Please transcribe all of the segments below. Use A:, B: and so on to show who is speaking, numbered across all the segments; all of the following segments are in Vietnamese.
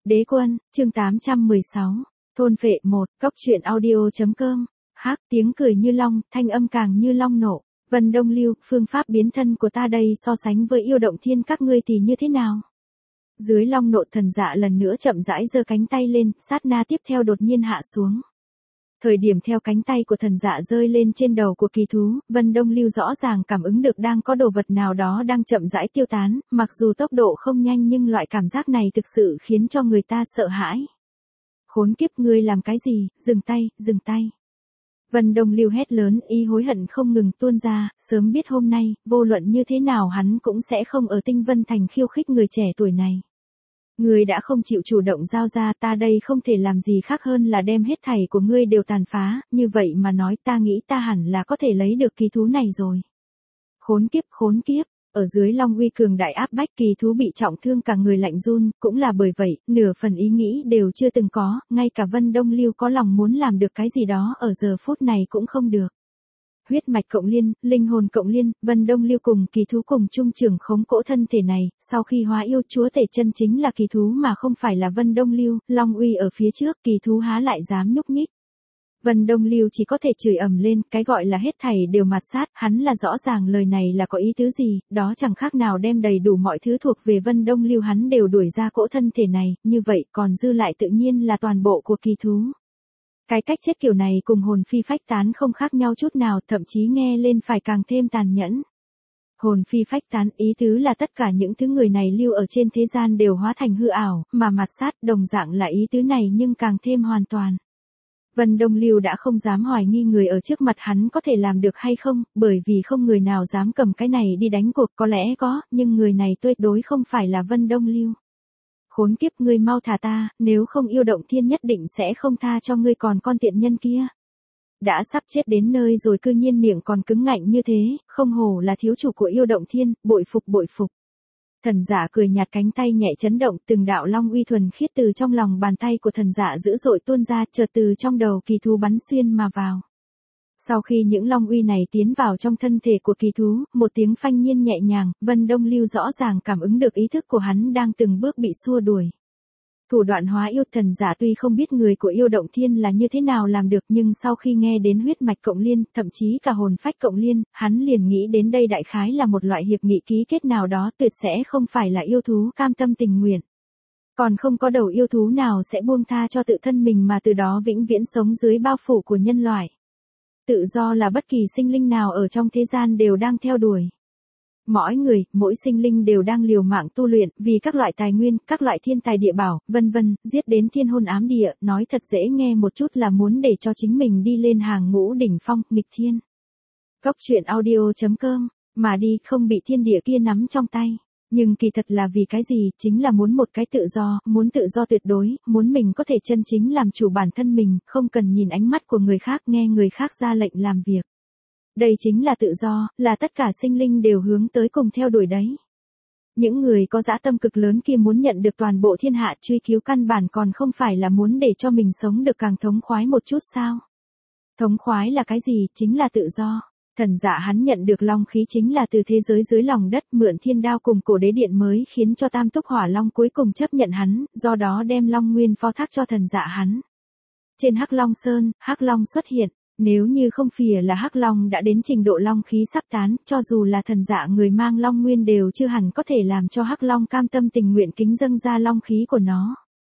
A: Đế quân, chương 816, thôn phệ 1, cóc truyện audio.com, tiếng cười như long, thanh âm càng như long nộ. Vân Đông Lưu, phương pháp biến thân của ta đây so sánh với yêu động thiên các ngươi thì như thế nào? Dưới long nộ thần dạ lần nữa chậm rãi giơ cánh tay lên, sát na tiếp theo đột nhiên hạ xuống. Thời điểm theo cánh tay của thần dạ rơi lên trên đầu của kỳ thú, Vân Đông Lưu rõ ràng cảm ứng được đang có đồ vật nào đó đang chậm rãi tiêu tán, mặc dù tốc độ không nhanh nhưng loại cảm giác này thực sự khiến cho người ta sợ hãi. Khốn kiếp, ngươi làm cái gì, dừng tay, dừng tay. Vân Đông Lưu hét lớn, ý hối hận không ngừng tuôn ra, sớm biết hôm nay, vô luận như thế nào hắn cũng sẽ không ở Tinh Vân Thành khiêu khích người trẻ tuổi này. Ngươi đã không chịu chủ động giao ra, ta đây không thể làm gì khác hơn là đem hết thảy của ngươi đều tàn phá, như vậy mà nói ta nghĩ ta hẳn là có thể lấy được kỳ thú này rồi. Khốn kiếp, ở dưới long uy cường đại áp bách kỳ thú bị trọng thương cả người lạnh run, cũng là bởi vậy, nửa phần ý nghĩ đều chưa từng có, ngay cả Vân Đông Lưu có lòng muốn làm được cái gì đó ở giờ phút này cũng không được. Huyết mạch cộng liên, linh hồn cộng liên, Vân Đông Lưu cùng kỳ thú cùng chung trưởng khống cỗ thân thể này, sau khi hóa yêu chúa tể chân chính là kỳ thú mà không phải là Vân Đông Lưu, long uy ở phía trước, kỳ thú há lại dám nhúc nhích. Vân Đông Lưu chỉ có thể chửi ầm lên, cái gọi là hết thảy đều mạt sát, hắn là rõ ràng lời này là có ý tứ gì, đó chẳng khác nào đem đầy đủ mọi thứ thuộc về Vân Đông Lưu hắn đều đuổi ra cỗ thân thể này, như vậy còn dư lại tự nhiên là toàn bộ của kỳ thú. Cái cách chết kiểu này cùng hồn phi phách tán không khác nhau chút nào, thậm chí nghe lên phải càng thêm tàn nhẫn. Hồn phi phách tán, ý tứ là tất cả những thứ người này lưu ở trên thế gian đều hóa thành hư ảo, mà mạt sát đồng dạng là ý tứ này nhưng càng thêm hoàn toàn. Vân Đông Lưu đã không dám hoài nghi người ở trước mặt hắn có thể làm được hay không, bởi vì không người nào dám cầm cái này đi đánh cuộc, có lẽ có, nhưng người này tuyệt đối không phải là Vân Đông Lưu. Khốn kiếp, ngươi mau thả ta, nếu không yêu động thiên nhất định sẽ không tha cho ngươi, còn con tiện nhân kia. Đã sắp chết đến nơi rồi cư nhiên miệng còn cứng ngạnh như thế, không hổ là thiếu chủ của yêu động thiên, bội phục. Thần giả cười nhạt, cánh tay nhẹ chấn động, từng đạo long uy thuần khiết từ trong lòng bàn tay của thần giả dữ dội tuôn ra, chợt từ trong đầu kỳ thú bắn xuyên mà vào. Sau khi những long uy này tiến vào trong thân thể của kỳ thú, một tiếng phanh nhiên nhẹ nhàng, Vân Đông Lưu rõ ràng cảm ứng được ý thức của hắn đang từng bước bị xua đuổi. Thủ đoạn hóa yêu, thần giả tuy không biết người của yêu động thiên là như thế nào làm được, nhưng sau khi nghe đến huyết mạch cộng liên, thậm chí cả hồn phách cộng liên, hắn liền nghĩ đến đây đại khái là một loại hiệp nghị ký kết nào đó, tuyệt sẽ không phải là yêu thú cam tâm tình nguyện. Còn không có đầu yêu thú nào sẽ buông tha cho tự thân mình mà từ đó vĩnh viễn sống dưới bao phủ của nhân loại. Tự do là bất kỳ sinh linh nào ở trong thế gian đều đang theo đuổi. Mỗi người, mỗi sinh linh đều đang liều mạng tu luyện, vì các loại tài nguyên, các loại thiên tài địa bảo, vân vân, giết đến thiên hôn ám địa, nói thật dễ nghe một chút là muốn để cho chính mình đi lên hàng ngũ đỉnh phong, nghịch thiên. Cóc truyện audio.com, mà đi không bị thiên địa kia nắm trong tay. Nhưng kỳ thật là vì cái gì, chính là muốn một cái tự do, muốn tự do tuyệt đối, muốn mình có thể chân chính làm chủ bản thân mình, không cần nhìn ánh mắt của người khác, nghe người khác ra lệnh làm việc. Đây chính là tự do, là tất cả sinh linh đều hướng tới cùng theo đuổi đấy. Những người có dã tâm cực lớn kia muốn nhận được toàn bộ thiên hạ, truy cứu căn bản còn không phải là muốn để cho mình sống được càng thống khoái một chút sao? Thống khoái là cái gì, chính là tự do. Thần giả hắn nhận được long khí chính là từ thế giới dưới lòng đất, mượn thiên đao cùng cổ đế điện mới khiến cho tam túc hỏa long cuối cùng chấp nhận hắn, do đó đem long nguyên phó thác cho thần giả hắn. Trên Hắc Long Sơn, Hắc Long xuất hiện. Nếu như không phìa là Hắc Long đã đến trình độ long khí sắp tán, cho dù là thần dạ người mang long nguyên đều chưa hẳn có thể làm cho Hắc Long cam tâm tình nguyện kính dâng ra long khí của nó.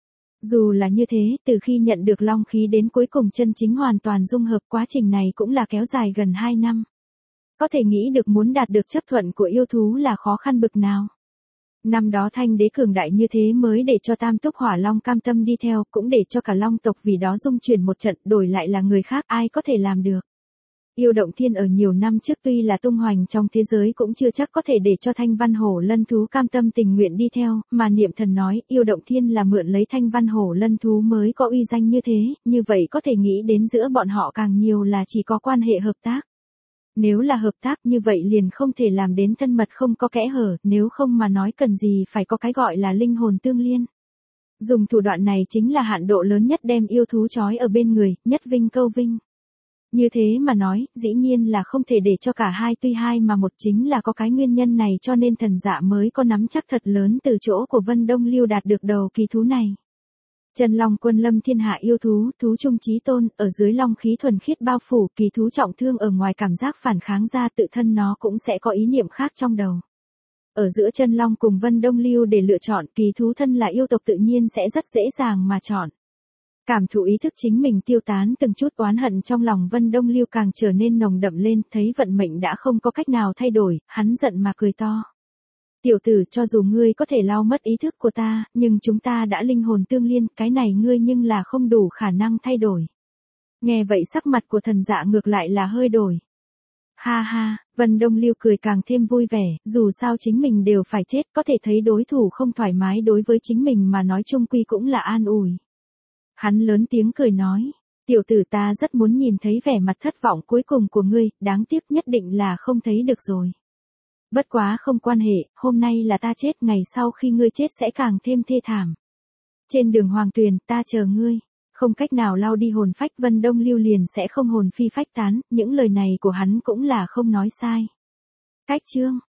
A: Dù là như thế, từ khi nhận được long khí đến cuối cùng chân chính hoàn toàn dung hợp, quá trình này cũng là kéo dài gần 2 năm. Có thể nghĩ được muốn đạt được chấp thuận của yêu thú là khó khăn bực nào. Năm đó Thanh đế cường đại như thế mới để cho tam túc hỏa long cam tâm đi theo, cũng để cho cả long tộc vì đó dung chuyển một trận, đổi lại là người khác ai có thể làm được. Yêu động thiên ở nhiều năm trước tuy là tung hoành trong thế giới cũng chưa chắc có thể để cho Thanh Văn Hổ Lân thú cam tâm tình nguyện đi theo, mà niệm thần nói, yêu động thiên là mượn lấy Thanh Văn Hổ Lân thú mới có uy danh như thế, như vậy có thể nghĩ đến giữa bọn họ càng nhiều là chỉ có quan hệ hợp tác. Nếu là hợp tác như vậy liền không thể làm đến thân mật không có kẽ hở, nếu không mà nói cần gì phải có cái gọi là linh hồn tương liên. Dùng thủ đoạn này chính là hạn độ lớn nhất đem yêu thú trói ở bên người, nhất vinh câu vinh. Như thế mà nói, dĩ nhiên là không thể để cho cả hai, tuy hai mà một, chính là có cái nguyên nhân này cho nên thần dạ mới có nắm chắc thật lớn từ chỗ của Vân Đông Lưu đạt được đầu kỳ thú này. Chân long quân lâm thiên hạ yêu thú, thú trung chí tôn, ở dưới long khí thuần khiết bao phủ, kỳ thú trọng thương ở ngoài cảm giác phản kháng ra tự thân nó cũng sẽ có ý niệm khác trong đầu. Ở giữa chân long cùng Vân Đông Lưu để lựa chọn, kỳ thú thân là yêu tộc tự nhiên sẽ rất dễ dàng mà chọn. Cảm thụ ý thức chính mình tiêu tán, từng chút oán hận trong lòng Vân Đông Lưu càng trở nên nồng đậm lên, thấy vận mệnh đã không có cách nào thay đổi, hắn giận mà cười to. Tiểu tử, cho dù ngươi có thể lau mất ý thức của ta, nhưng chúng ta đã linh hồn tương liên, cái này ngươi nhưng là không đủ khả năng thay đổi. Nghe vậy sắc mặt của thần dạ ngược lại là hơi đổi. Ha ha, Vân Đông Lưu cười càng thêm vui vẻ, dù sao chính mình đều phải chết, có thể thấy đối thủ không thoải mái đối với chính mình mà nói chung quy cũng là an ủi. Hắn lớn tiếng cười nói, tiểu tử, ta rất muốn nhìn thấy vẻ mặt thất vọng cuối cùng của ngươi, đáng tiếc nhất định là không thấy được rồi. Bất quá không quan hệ, hôm nay là ta chết, ngày sau khi ngươi chết sẽ càng thêm thê thảm. Trên đường hoàng tuyền, ta chờ ngươi. Không cách nào lau đi hồn phách, Vân Đông Lưu liền sẽ không hồn phi phách tán, những lời này của hắn cũng là không nói sai. Cách chương